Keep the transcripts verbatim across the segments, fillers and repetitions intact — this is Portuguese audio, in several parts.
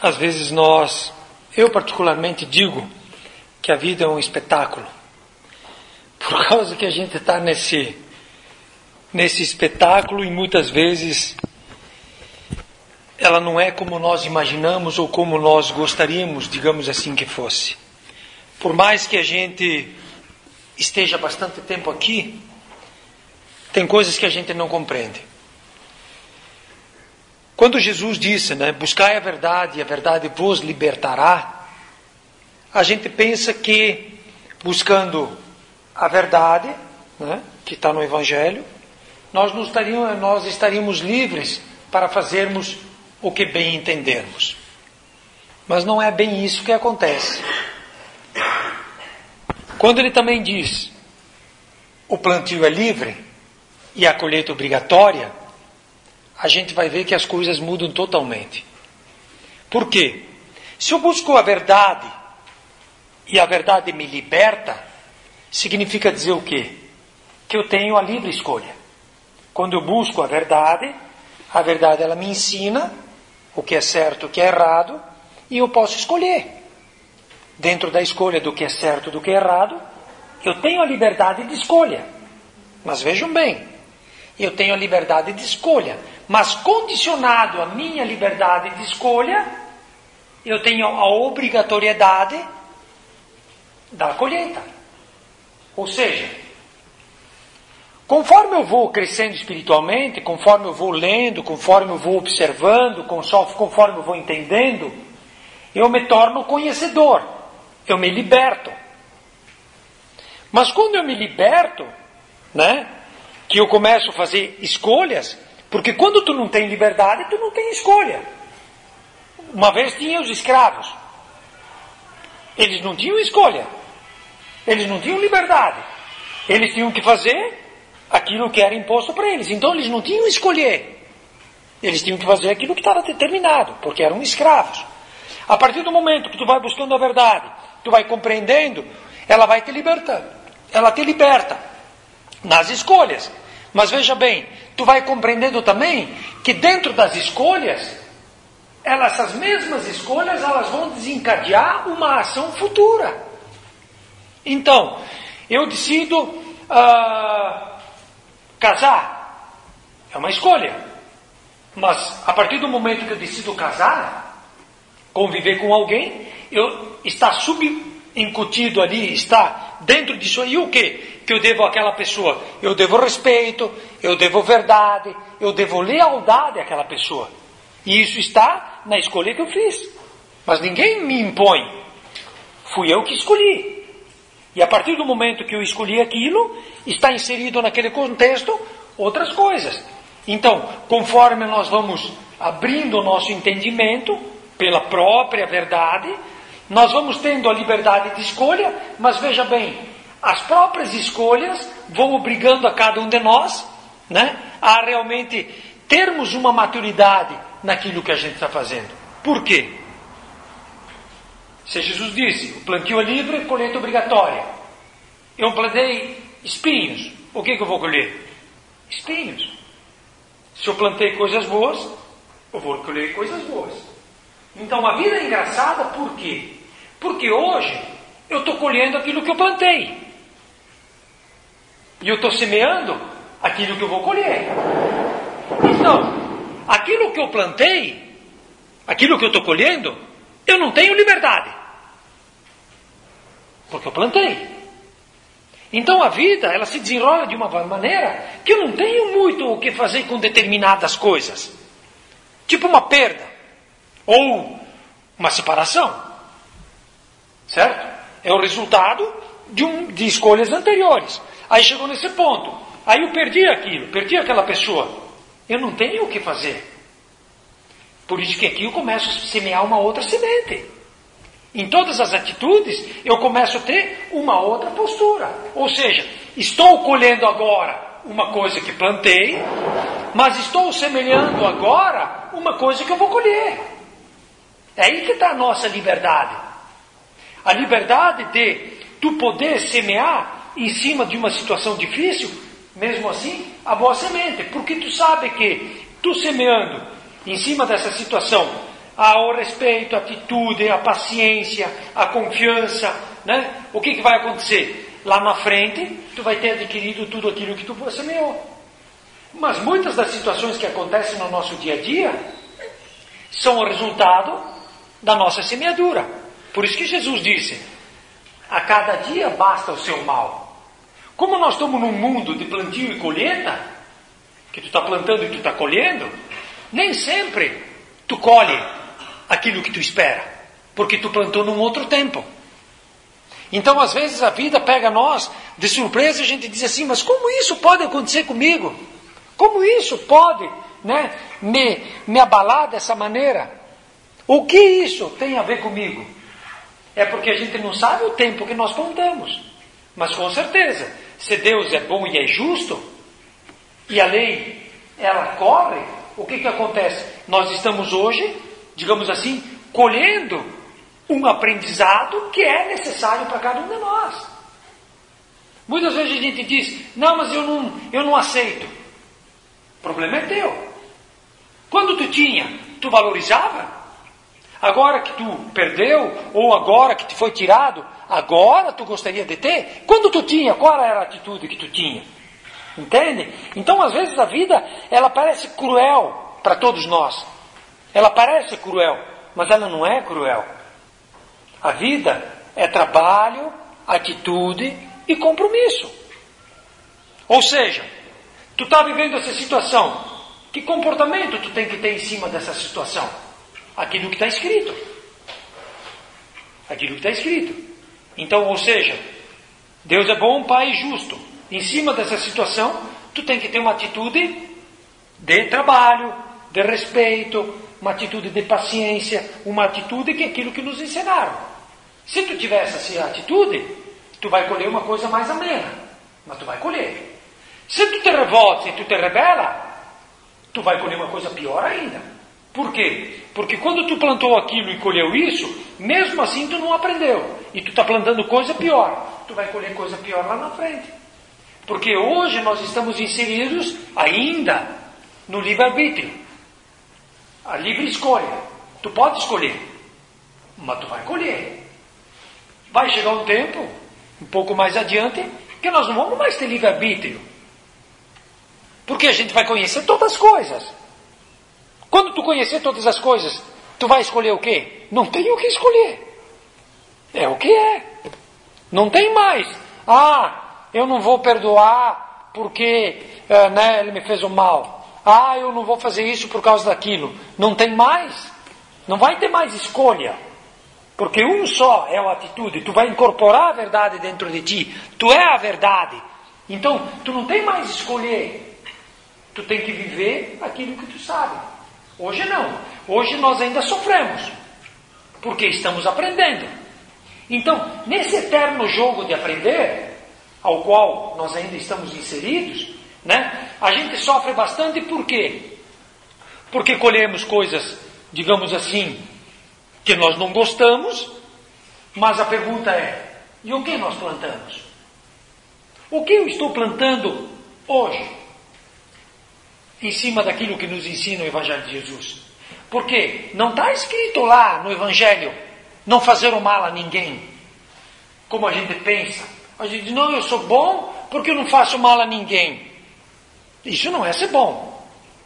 Às vezes nós, eu particularmente digo que a vida é um espetáculo. Por causa que a gente está nesse, nesse espetáculo e muitas vezes ela não é como nós imaginamos ou como nós gostaríamos, digamos assim, que fosse. Por mais que a gente esteja bastante tempo aqui, tem coisas que a gente não compreende. Quando Jesus disse, né, buscai a verdade e a verdade vos libertará, a gente pensa que buscando a verdade, né, que está no Evangelho, nós, não estaríamos, nós estaríamos livres para fazermos o que bem entendermos. Mas não é bem isso que acontece. Quando ele também diz, o plantio é livre e a colheita obrigatória, a gente vai ver que as coisas mudam totalmente. Por quê? Se eu busco a verdade e a verdade me liberta, significa dizer o quê? Que eu tenho a livre escolha. Quando eu busco a verdade, a verdade ela me ensina o que é certo, o que é errado, e eu posso escolher. Dentro da escolha do que é certo e do que é errado, eu tenho a liberdade de escolha. Mas vejam bem, eu tenho a liberdade de escolha, mas condicionado à minha liberdade de escolha, eu tenho a obrigatoriedade da colheita. Ou seja, conforme eu vou crescendo espiritualmente, conforme eu vou lendo, conforme eu vou observando, conforme eu vou entendendo, eu me torno conhecedor, eu me liberto. Mas quando eu me liberto, né, que eu começo a fazer escolhas, porque quando tu não tem liberdade, tu não tem escolha. Uma vez tinha os escravos. Eles não tinham escolha. Eles não tinham liberdade. Eles tinham que fazer aquilo que era imposto para eles. Então eles não tinham escolher. Eles tinham que fazer aquilo que estava determinado, porque eram escravos. A partir do momento que tu vai buscando a verdade, tu vai compreendendo, ela vai te libertando. Ela te liberta nas escolhas. Mas veja bem, tu vai compreendendo também que dentro das escolhas, elas, essas mesmas escolhas, elas vão desencadear uma ação futura. Então, eu decido uh, casar. É uma escolha. Mas a partir do momento que eu decido casar, conviver com alguém, eu, está subincutido ali, está dentro disso aí o quê? Que eu devo àquela pessoa? Eu devo respeito, eu devo verdade, eu devo lealdade àquela pessoa. E isso está na escolha que eu fiz. Mas ninguém me impõe. Fui eu que escolhi. E a partir do momento que eu escolhi aquilo, está inserido naquele contexto outras coisas. Então, conforme nós vamos abrindo o nosso entendimento pela própria verdade, nós vamos tendo a liberdade de escolha, mas veja bem, as próprias escolhas vão obrigando a cada um de nós, né, a realmente termos uma maturidade naquilo que a gente está fazendo. Por quê? Se Jesus disse, o plantio é livre, colheita obrigatória. Eu plantei espinhos, o que, que eu vou colher? Espinhos. Se eu plantei coisas boas, eu vou colher coisas boas. Então a vida é engraçada por quê? Porque hoje eu estou colhendo aquilo que eu plantei. E eu estou semeando aquilo que eu vou colher. Então, aquilo que eu plantei, aquilo que eu estou colhendo, eu não tenho liberdade. Porque eu plantei. Então a vida, ela se desenrola de uma maneira que eu não tenho muito o que fazer com determinadas coisas. Tipo uma perda. Ou uma separação. Certo? É o resultado de, um, de escolhas anteriores. Aí chegou nesse ponto. Aí eu perdi aquilo, perdi aquela pessoa. Eu não tenho o que fazer. Por isso que aqui eu começo a semear uma outra semente. Em todas as atitudes, eu começo a ter uma outra postura. Ou seja, estou colhendo agora uma coisa que plantei, mas estou semeando agora uma coisa que eu vou colher. É aí que está a nossa liberdade. A liberdade de tu poder semear em cima de uma situação difícil, mesmo assim, a boa semente. Porque tu sabe que tu semeando em cima dessa situação ao respeito, a atitude, a paciência, a confiança, né? O que, que vai acontecer? Lá na frente, tu vai ter adquirido tudo aquilo que tu semeou. Mas muitas das situações que acontecem no nosso dia a dia são o resultado da nossa semeadura. Por isso que Jesus disse, a cada dia basta o seu mal. Como nós estamos num mundo de plantio e colheita, que tu está plantando e tu está colhendo, nem sempre tu colhe aquilo que tu espera, porque tu plantou num outro tempo. Então, às vezes, a vida pega nós de surpresa e a gente diz assim, mas como isso pode acontecer comigo? Como isso pode, né, me, me abalar dessa maneira? O que isso tem a ver comigo? É porque a gente não sabe o tempo que nós plantamos. Mas com certeza, se Deus é bom e é justo, e a lei, ela corre, o que que acontece? Nós estamos hoje, digamos assim, colhendo um aprendizado que é necessário para cada um de nós. Muitas vezes a gente diz, não, mas eu não, eu não aceito. O problema é teu. Quando tu tinha, tu valorizava? Agora que tu perdeu, ou agora que te foi tirado, agora tu gostaria de ter? Quando tu tinha, qual era a atitude que tu tinha? Entende? Então, às vezes, a vida, ela parece cruel para todos nós. Ela parece cruel, mas ela não é cruel. A vida é trabalho, atitude e compromisso. Ou seja, tu está vivendo essa situação. Que comportamento tu tem que ter em cima dessa situação? Aquilo que está escrito. Aquilo que está escrito. Então, ou seja, Deus é bom, Pai e justo. Em cima dessa situação, tu tem que ter uma atitude de trabalho, de respeito, uma atitude de paciência, uma atitude que é aquilo que nos ensinaram. Se tu tivesse essa atitude, tu vai colher uma coisa mais amena, mas tu vai colher. Se tu te revolta e tu te rebela, tu vai colher uma coisa pior ainda. Por quê? Porque quando tu plantou aquilo e colheu isso, mesmo assim tu não aprendeu. E tu está plantando coisa pior. Tu vai colher coisa pior lá na frente. Porque hoje nós estamos inseridos ainda no livre-arbítrio. A livre escolha. Tu pode escolher, mas tu vai colher. Vai chegar um tempo, um pouco mais adiante, que nós não vamos mais ter livre-arbítrio. Porque a gente vai conhecer todas as coisas. Quando tu conhecer todas as coisas, tu vai escolher o quê? Não tem o que escolher. É o que é. Não tem mais. Ah, eu não vou perdoar porque uh, né, ele me fez o mal. Ah, eu não vou fazer isso por causa daquilo. Não tem mais. Não vai ter mais escolha. Porque um só é a atitude. Tu vai incorporar a verdade dentro de ti. Tu é a verdade. Então, tu não tem mais escolher. Tu tem que viver aquilo que tu sabe. Hoje não. Hoje nós ainda sofremos. Porque estamos aprendendo. Então, nesse eterno jogo de aprender, ao qual nós ainda estamos inseridos, né, a gente sofre bastante por quê? Porque colhemos coisas, digamos assim, que nós não gostamos, mas a pergunta é, e o que nós plantamos? O que eu estou plantando hoje? Em cima daquilo que nos ensina o Evangelho de Jesus. Porque não está escrito lá no Evangelho, não fazer o mal a ninguém. Como a gente pensa. A gente diz, não, eu sou bom porque eu não faço mal a ninguém. Isso não é ser bom.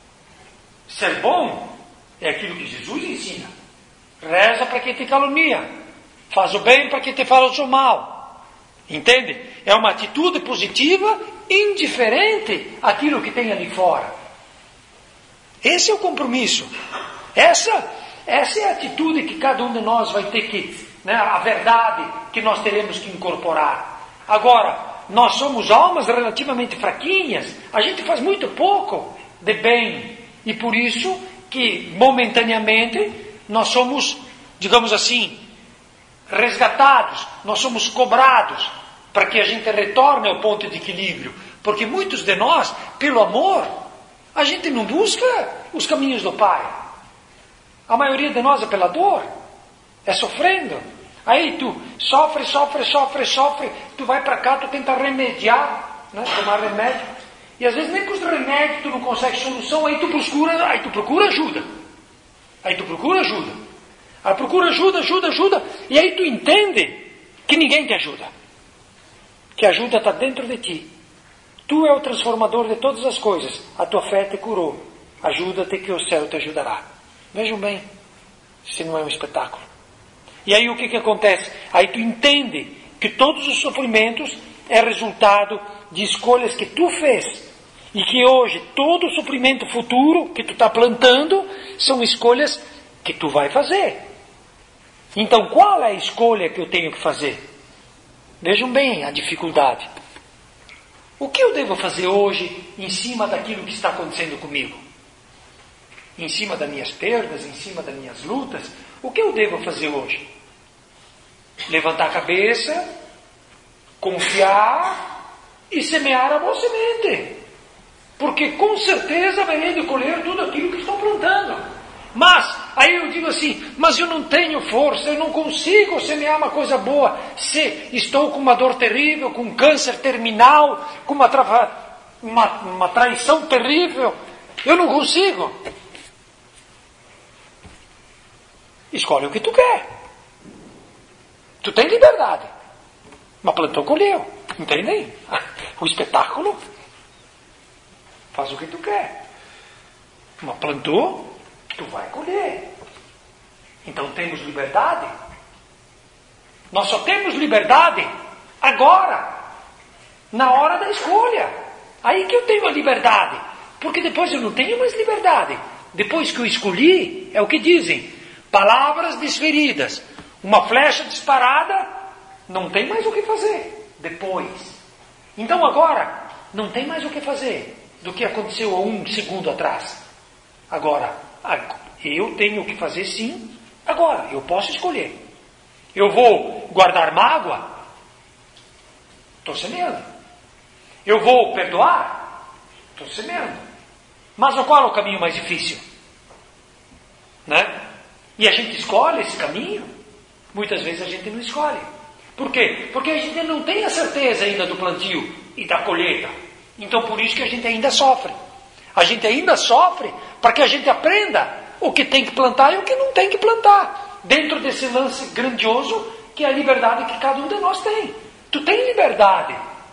Ser bom é aquilo que Jesus ensina. Reza para quem te calunia. Faz o bem para quem te fala o mal. Entende? É uma atitude positiva, indiferente àquilo que tem ali fora. Esse é o compromisso. Essa, essa é a atitude que cada um de nós vai ter que, né, a verdade que nós teremos que incorporar. Agora, nós somos almas relativamente fraquinhas, a gente faz muito pouco de bem, e por isso que momentaneamente nós somos, digamos assim, resgatados, nós somos cobrados para que a gente retorne ao ponto de equilíbrio, porque muitos de nós, pelo amor, a gente não busca os caminhos do Pai. A maioria de nós é pela dor, é sofrendo. Aí tu sofre, sofre, sofre, sofre, tu vai para cá, tu tenta remediar, né, tomar remédio, e às vezes nem com os remédios tu não consegue solução, aí tu procura, aí tu procura ajuda. Aí tu procura ajuda. Aí procura ajuda, ajuda, ajuda. E aí tu entende que ninguém te ajuda. Que a ajuda está dentro de ti. Tu é o transformador de todas as coisas. A tua fé te curou. Ajuda-te que o céu te ajudará. Vejam bem, se não é um espetáculo. E aí o que, que acontece? Aí tu entende que todos os sofrimentos é resultado de escolhas que tu fez. E que hoje todo o sofrimento futuro que tu está plantando são escolhas que tu vai fazer. Então qual é a escolha que eu tenho que fazer? Vejam bem a dificuldade. O que eu devo fazer hoje em cima daquilo que está acontecendo comigo? Em cima das minhas perdas, em cima das minhas lutas, o que eu devo fazer hoje? Levantar a cabeça, confiar e semear a boa semente. Porque com certeza verei de colher tudo aquilo que estou plantando. Mas, aí eu digo assim, mas eu não tenho força, eu não consigo semear uma coisa boa. Se estou com uma dor terrível, com um câncer terminal, com uma, tra... uma, uma traição terrível, eu não consigo. Escolhe o que tu quer. Tu tem liberdade. Mas plantou, colheu. Entendem? O espetáculo. Faz o que tu quer. Mas plantou, tu vai colher. Então temos liberdade. Nós só temos liberdade agora. Na hora da escolha. Aí que eu tenho a liberdade. Porque depois eu não tenho mais liberdade. Depois que eu escolhi, é o que dizem. Palavras desferidas. Uma flecha disparada. Não tem mais o que fazer. Depois. Então agora, não tem mais o que fazer do que aconteceu há um segundo atrás. Agora, eu tenho o que fazer sim. Agora, eu posso escolher. Eu vou guardar mágoa? Estou semeando. Eu vou perdoar? Estou semeando. Mas qual é o caminho mais difícil? Né? E a gente escolhe esse caminho? Muitas vezes a gente não escolhe. Por quê? Porque a gente não tem a certeza ainda do plantio e da colheita. Então por isso que a gente ainda sofre. A gente ainda sofre para que a gente aprenda o que tem que plantar e o que não tem que plantar. Dentro desse lance grandioso que é a liberdade que cada um de nós tem. Tu tem liberdade.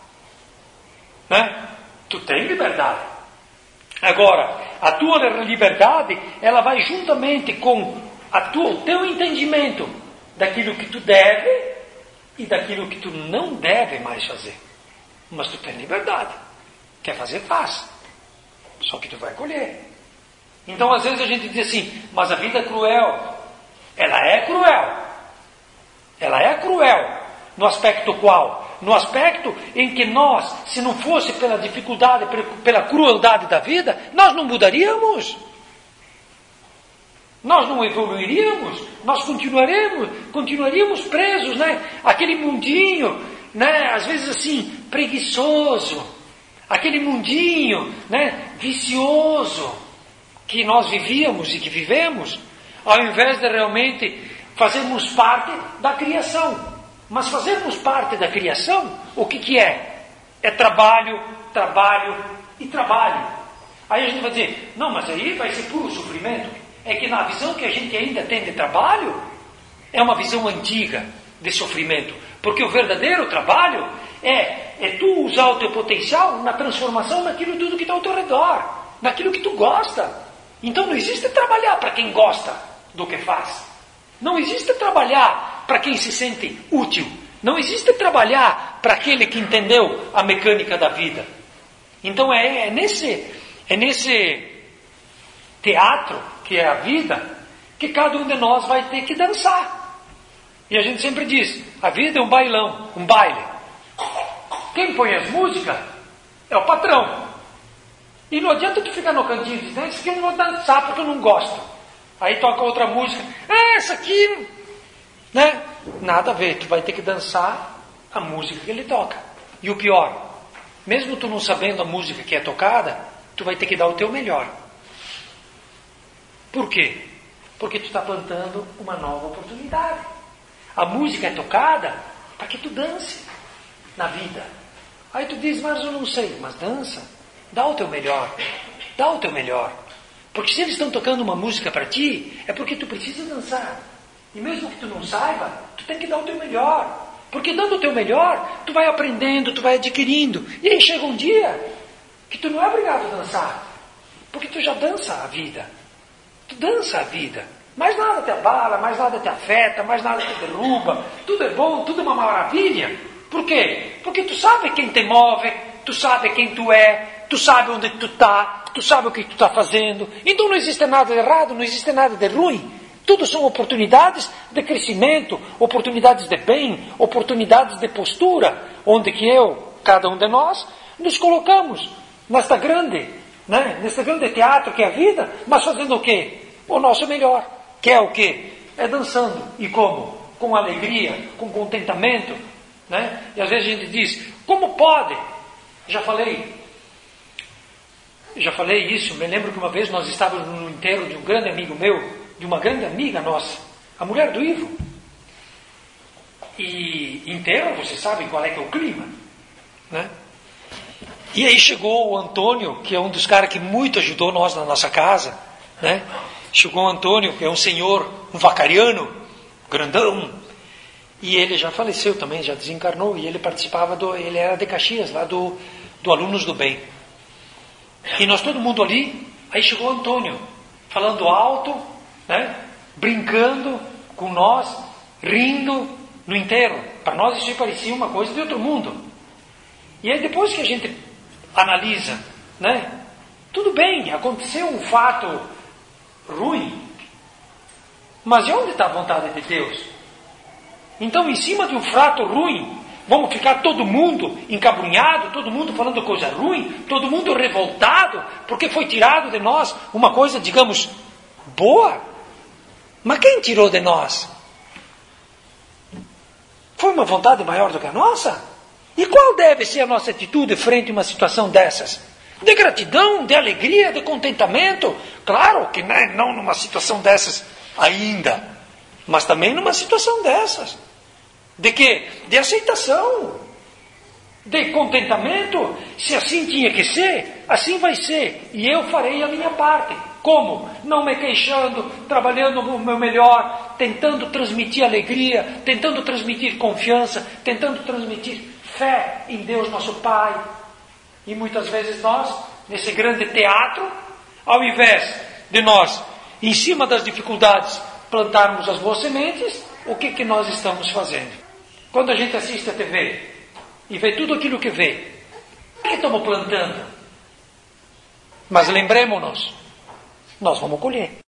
Né? Tu tem liberdade. Agora, a tua liberdade, ela vai juntamente com a tua, o teu entendimento daquilo que tu deve e daquilo que tu não deve mais fazer. Mas tu tem liberdade. Quer fazer, faz. Só que tu vai colher. Então, às vezes a gente diz assim, mas a vida é cruel. Ela é cruel. Ela é cruel. No aspecto qual? No aspecto em que nós, se não fosse pela dificuldade, pela crueldade da vida, nós não mudaríamos. Nós não evoluiríamos. Nós continuaremos, continuaríamos presos, né? Aquele mundinho, né? Às vezes assim, preguiçoso. Aquele mundinho, né? Vicioso que nós vivíamos e que vivemos, ao invés de realmente fazermos parte da criação. Mas fazermos parte da criação, o que, que é? É trabalho, trabalho e trabalho. Aí a gente vai dizer, não, mas aí vai ser puro sofrimento. É que na visão que a gente ainda tem de trabalho, é uma visão antiga de sofrimento. Porque o verdadeiro trabalho é, é tu usar o teu potencial na transformação naquilo tudo que está ao teu redor, naquilo que tu gosta. Então não existe trabalhar para quem gosta do que faz. Não existe trabalhar para quem se sente útil. Não existe trabalhar para aquele que entendeu a mecânica da vida. Então é, é, nesse, é nesse teatro que é a vida que cada um de nós vai ter que dançar. E a gente sempre diz, a vida é um bailão, um baile. Quem põe as músicas é o patrão. E não adianta tu ficar no cantinho e dizer, não, isso aqui eu não vou dançar porque eu não gosto. Aí toca outra música, ah, essa aqui, né? Nada a ver, tu vai ter que dançar a música que ele toca. E o pior, mesmo tu não sabendo a música que é tocada, tu vai ter que dar o teu melhor. Por quê? Porque tu está plantando uma nova oportunidade. A música é tocada para que tu dance na vida. Aí tu diz, mas eu não sei, mas dança. Dá o teu melhor. Dá o teu melhor. Porque se eles estão tocando uma música para ti, é porque tu precisa dançar. E mesmo que tu não saiba, tu tem que dar o teu melhor. Porque dando o teu melhor, tu vai aprendendo, tu vai adquirindo. E aí chega um dia que tu não é obrigado a dançar. Porque tu já dança a vida. Tu dança a vida. Mais nada te abala, mais nada te afeta, mais nada te derruba. Tudo é bom, tudo é uma maravilha. Por quê? Porque tu sabe quem te move, tu sabe quem tu é, tu sabe onde tu está, tu sabe o que tu está fazendo. Então não existe nada de errado, não existe nada de ruim. Tudo são oportunidades de crescimento, oportunidades de bem, oportunidades de postura, onde que eu, cada um de nós, nos colocamos nesta grande, né, neste grande teatro que é a vida, mas fazendo o quê? O nosso melhor, que é o quê? É dançando. E como? Com alegria, com contentamento, né? E às vezes a gente diz, como pode? Já falei, já falei isso, me lembro que uma vez nós estávamos no enterro de um grande amigo meu, de uma grande amiga nossa, a mulher do Ivo. E enterro, vocês sabem qual é que é o clima, né? E aí chegou o Antônio, que é um dos caras que muito ajudou nós na nossa casa, né? Chegou o Antônio, que é um senhor, um vacariano, grandão, e ele já faleceu também, já desencarnou, e ele participava do, ele era de Caxias, lá do, do Alunos do Bem. E nós todo mundo ali, aí chegou o Antônio, falando alto, né? Brincando com nós, rindo no enterro. Para nós isso parecia uma coisa de outro mundo. E aí depois que a gente analisa, né? Tudo bem, aconteceu um fato ruim, mas e onde está a vontade de Deus? Então, em cima de um fato ruim, vamos ficar todo mundo encabrunhado, todo mundo falando coisa ruim, todo mundo revoltado, porque foi tirado de nós uma coisa, digamos, boa. Mas quem tirou de nós? Foi uma vontade maior do que a nossa? E qual deve ser a nossa atitude frente a uma situação dessas? De gratidão, de alegria, de contentamento? Claro que não, não numa situação dessas ainda, mas também numa situação dessas. De quê? De aceitação, de contentamento. Se assim tinha que ser, assim vai ser. E eu farei a minha parte. Como? Não me queixando, trabalhando o meu melhor, tentando transmitir alegria, tentando transmitir confiança, tentando transmitir fé em Deus nosso Pai. E muitas vezes nós, nesse grande teatro, ao invés de nós, em cima das dificuldades, plantarmos as boas sementes, o que, que nós estamos fazendo? Quando a gente assiste a T V e vê tudo aquilo que vê, o que estamos plantando? Mas lembremos-nos, nós vamos colher.